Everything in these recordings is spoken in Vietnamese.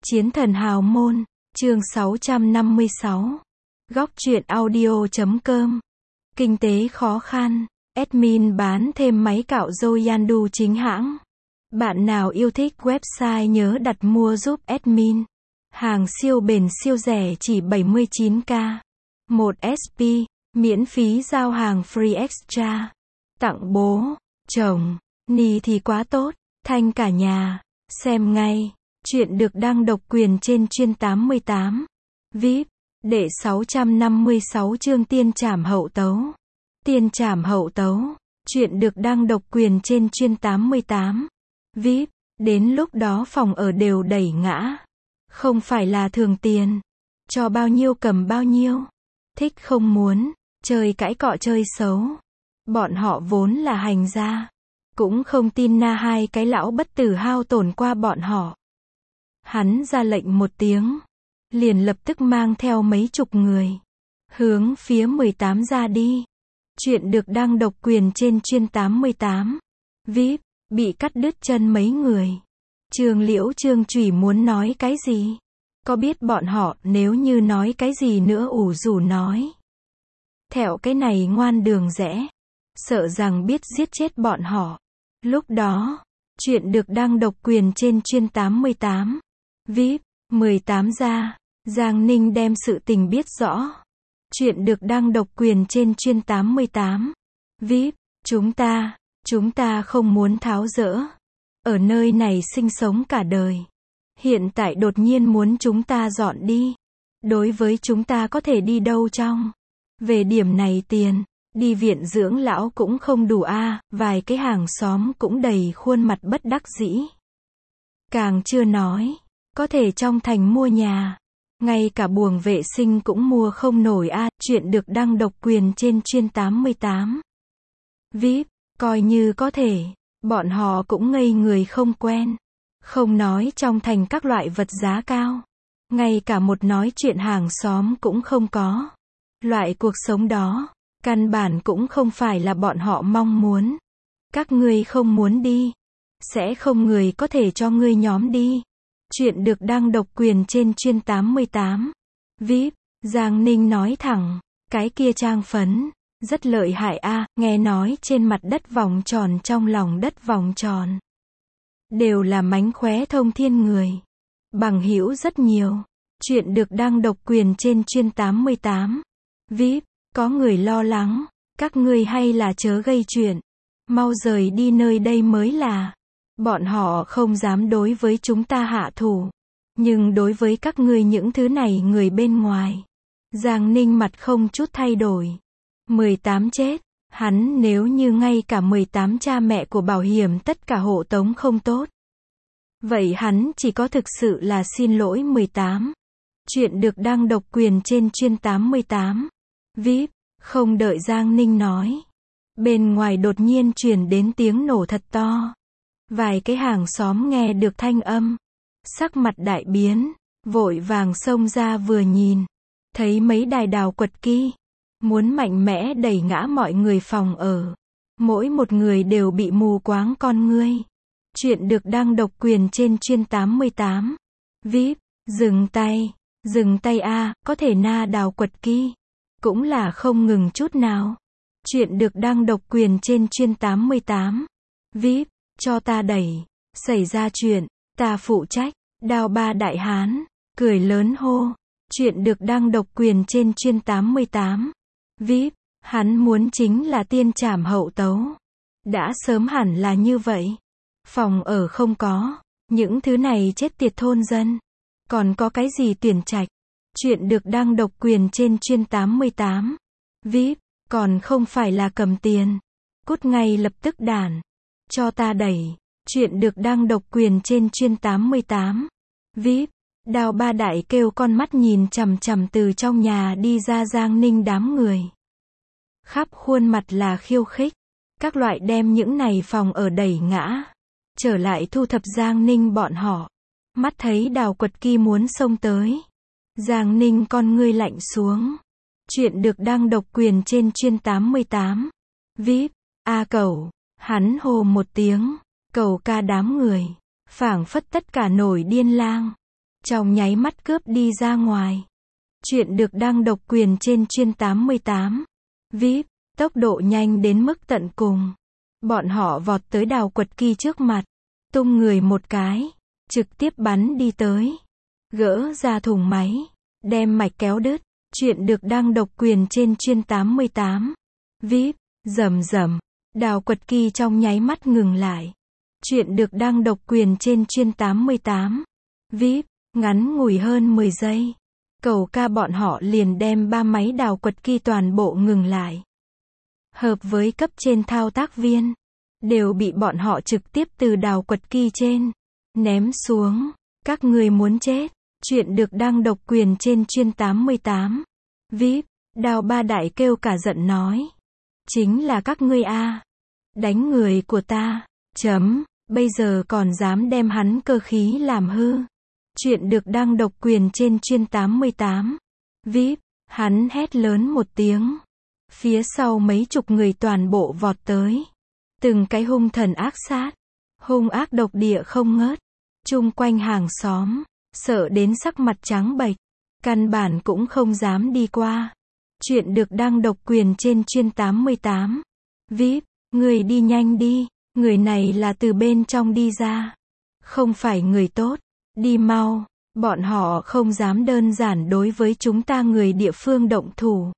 Chiến thần hào môn, chương 656. Góc truyện audio.com. Kinh tế khó khăn, admin bán thêm máy cạo râu Yandu chính hãng. Bạn nào yêu thích website nhớ đặt mua giúp admin. Hàng siêu bền siêu rẻ chỉ 79k. 1SP, miễn phí giao hàng free extra. Tặng bố, chồng, ni thì quá tốt, thanh cả nhà. Xem ngay. Chuyện được đăng độc quyền trên chuyên 88. VIP, đệ 656 chương tiên trảm hậu tấu. Tiên trảm hậu tấu. Chuyện được đăng độc quyền trên chuyên 88. VIP, đến lúc đó phòng ở đều đẩy ngã. Không phải là thường tiền. Cho bao nhiêu cầm bao nhiêu. Thích không muốn, chơi cãi cọ chơi xấu. Bọn họ vốn là hành gia. Cũng không tin na hai cái lão bất tử hao tổn qua bọn họ. Hắn ra lệnh một tiếng, liền lập tức mang theo mấy chục người, hướng phía 18 ra đi. Chuyện được đăng độc quyền trên chuyên 88. VIP, bị cắt đứt chân mấy người. Trường Liễu Trương Chủy muốn nói cái gì? Có biết bọn họ nếu như nói cái gì nữa ủ rủ nói. Thẹo cái này ngoan đường rẽ. Sợ rằng biết giết chết bọn họ. Lúc đó, chuyện được đăng độc quyền trên chuyên 88. VIP, 18 ra, Giang Ninh đem sự tình biết rõ. Chuyện được đăng độc quyền trên chuyên 88. VIP, chúng ta không muốn tháo dỡ. Ở nơi này sinh sống cả đời. Hiện tại đột nhiên muốn chúng ta dọn đi. Đối với chúng ta có thể đi đâu trong. Về điểm này tiền, đi viện dưỡng lão cũng không đủ a, vài cái hàng xóm cũng đầy khuôn mặt bất đắc dĩ. Càng chưa nói. Có thể trong thành mua nhà, ngay cả buồng vệ sinh cũng mua không nổi a. Chuyện được đăng độc quyền trên chuyên 88. VIP, coi như có thể, bọn họ cũng ngây người không quen. Không nói trong thành các loại vật giá cao, ngay cả một nói chuyện hàng xóm cũng không có. Loại cuộc sống đó, căn bản cũng không phải là bọn họ mong muốn. Các ngươi không muốn đi, sẽ không người có thể cho ngươi nhóm đi. Chuyện được đăng độc quyền trên chuyên 88. VIP, Giang Ninh nói thẳng, cái kia trang phấn, rất lợi hại a, nghe nói trên mặt đất vòng tròn trong lòng đất vòng tròn. Đều là mánh khóe thông thiên người. Bằng hữu rất nhiều. Chuyện được đăng độc quyền trên chuyên 88. VIP, có người lo lắng, các ngươi hay là chớ gây chuyện. Mau rời đi nơi đây mới là. Bọn họ không dám đối với chúng ta hạ thủ. Nhưng đối với các ngươi những thứ này người bên ngoài. Giang Ninh mặt không chút thay đổi. 18 chết. Hắn nếu như ngay cả 18 cha mẹ của bảo hiểm tất cả hộ tống không tốt. Vậy hắn chỉ có thực sự là xin lỗi 18. Chuyện được đăng độc quyền trên chuyên 88. VIP, không đợi Giang Ninh nói. Bên ngoài đột nhiên truyền đến tiếng nổ thật to. Vài cái hàng xóm nghe được thanh âm. Sắc mặt đại biến, vội vàng xông ra vừa nhìn. Thấy mấy đài đào quật ki. Muốn mạnh mẽ đẩy ngã mọi người phòng ở. Mỗi một người đều bị mù quáng con ngươi. Chuyện được đăng độc quyền trên chuyên 88. VIP, dừng tay a, có thể na đào quật ki. Cũng là không ngừng chút nào. Chuyện được đăng độc quyền trên chuyên 88. VIP, cho ta đẩy. Xảy ra chuyện, ta phụ trách. Đào ba đại hán, cười lớn hô. Chuyện được đăng độc quyền trên chuyên 88. VIP, hắn muốn chính là tiên trảm hậu tấu. Đã sớm hẳn là như vậy. Phòng ở không có. Những thứ này chết tiệt thôn dân. Còn có cái gì tuyển trạch. Chuyện được đăng độc quyền trên chuyên 88. VIP, còn không phải là cầm tiền. Cút ngay lập tức đàn. Cho ta đẩy. Chuyện được đăng độc quyền trên chuyên 88. VIP, Đào ba đại kêu con mắt nhìn chằm chằm từ trong nhà đi ra Giang Ninh đám người. Khắp khuôn mặt là khiêu khích. Các loại đem những này phòng ở đẩy ngã. Trở lại thu thập Giang Ninh bọn họ. Mắt thấy đào quật ki muốn xông tới. Giang Ninh con ngươi lạnh xuống. Chuyện được đăng độc quyền trên chuyên 88. VIP, a cẩu. Hắn hô một tiếng. Cẩu ca đám người. Phảng phất tất cả nổi điên lang. trong nháy mắt cướp đi ra ngoài. Chuyện được đăng độc quyền trên chuyên 88. VIP, tốc độ nhanh đến mức tận cùng. Bọn họ vọt tới Đào Quật Kỳ trước mặt, tung người một cái, trực tiếp bắn đi tới, gỡ ra thùng máy, đem mạch kéo đứt. Chuyện được đăng độc quyền trên chuyên 88. VIP, rầm rầm, Đào Quật Kỳ trong nháy mắt ngừng lại. Chuyện được đăng độc quyền trên chuyên 88. VIP, ngắn ngủi hơn 10 giây. Cầu ca bọn họ liền đem 3 máy Đào Quật Kỳ toàn bộ ngừng lại. Hợp với cấp trên thao tác viên, đều bị bọn họ trực tiếp từ Đào Quật Kỳ trên ném xuống. Các ngươi muốn chết. Chuyện được đăng độc quyền trên chuyên 88. VIP, Đào Ba Đại kêu cả giận nói. Chính là các ngươi a, đánh người của ta, bây giờ còn dám đem hắn cơ khí làm hư. Chuyện được đăng độc quyền trên chuyên 88. VIP, hắn hét lớn một tiếng. Phía sau mấy chục người toàn bộ vọt tới. Từng cái hung thần ác sát, hung ác độc địa không ngớt. Chung quanh hàng xóm, sợ đến sắc mặt trắng bệch, căn bản cũng không dám đi qua. Chuyện được đăng độc quyền trên chuyên 88. VIP, người đi nhanh đi, người này là từ bên trong đi ra, không phải người tốt, đi mau, bọn họ không dám đơn giản đối với chúng ta người địa phương động thủ.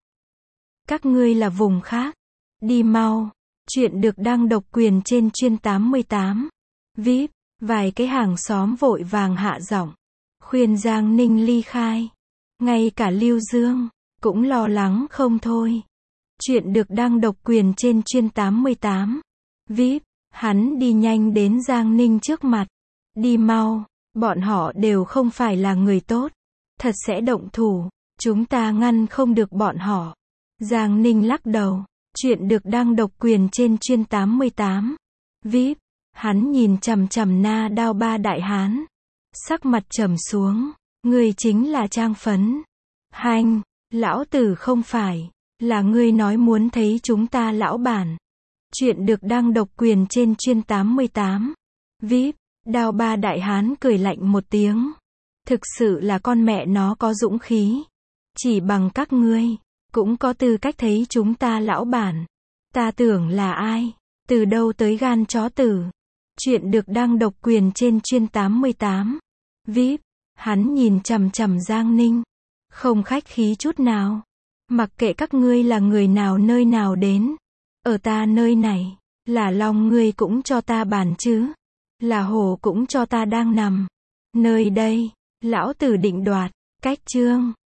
Các ngươi là vùng khác, đi mau. Chuyện được đăng độc quyền trên chuyên 88. VIP, vài cái hàng xóm vội vàng hạ giọng, khuyên Giang Ninh ly khai. Ngay cả Lưu Dương cũng lo lắng không thôi. Chuyện được đăng độc quyền trên chuyên 88. VIP, hắn đi nhanh đến Giang Ninh trước mặt. Đi mau, bọn họ đều không phải là người tốt, thật sẽ động thủ, chúng ta ngăn không được bọn họ. Giang Ninh lắc đầu. Chuyện được đăng độc quyền trên chuyên 88. VIP, hắn nhìn chằm chằm Na Đao Ba Đại Hán, sắc mặt trầm xuống. Ngươi chính là Trang Phấn. Hành, lão tử không phải, là ngươi nói muốn thấy chúng ta lão bản. Chuyện được đăng độc quyền trên chuyên 88. VIP, Đao Ba Đại Hán cười lạnh một tiếng. Thực sự là con mẹ nó có dũng khí. Chỉ bằng các ngươi cũng có tư cách thấy chúng ta lão bản. Ta tưởng là ai? Từ đâu tới gan chó tử? Chuyện được đăng độc quyền trên chuyên 88. VIP, hắn nhìn chằm chằm Giang Ninh, không khách khí chút nào. Mặc kệ các ngươi là người nào nơi nào đến, ở ta nơi này, là long ngươi cũng cho ta bàn chứ, là hổ cũng cho ta đang nằm. Nơi đây, lão tử định đoạt. Cách chương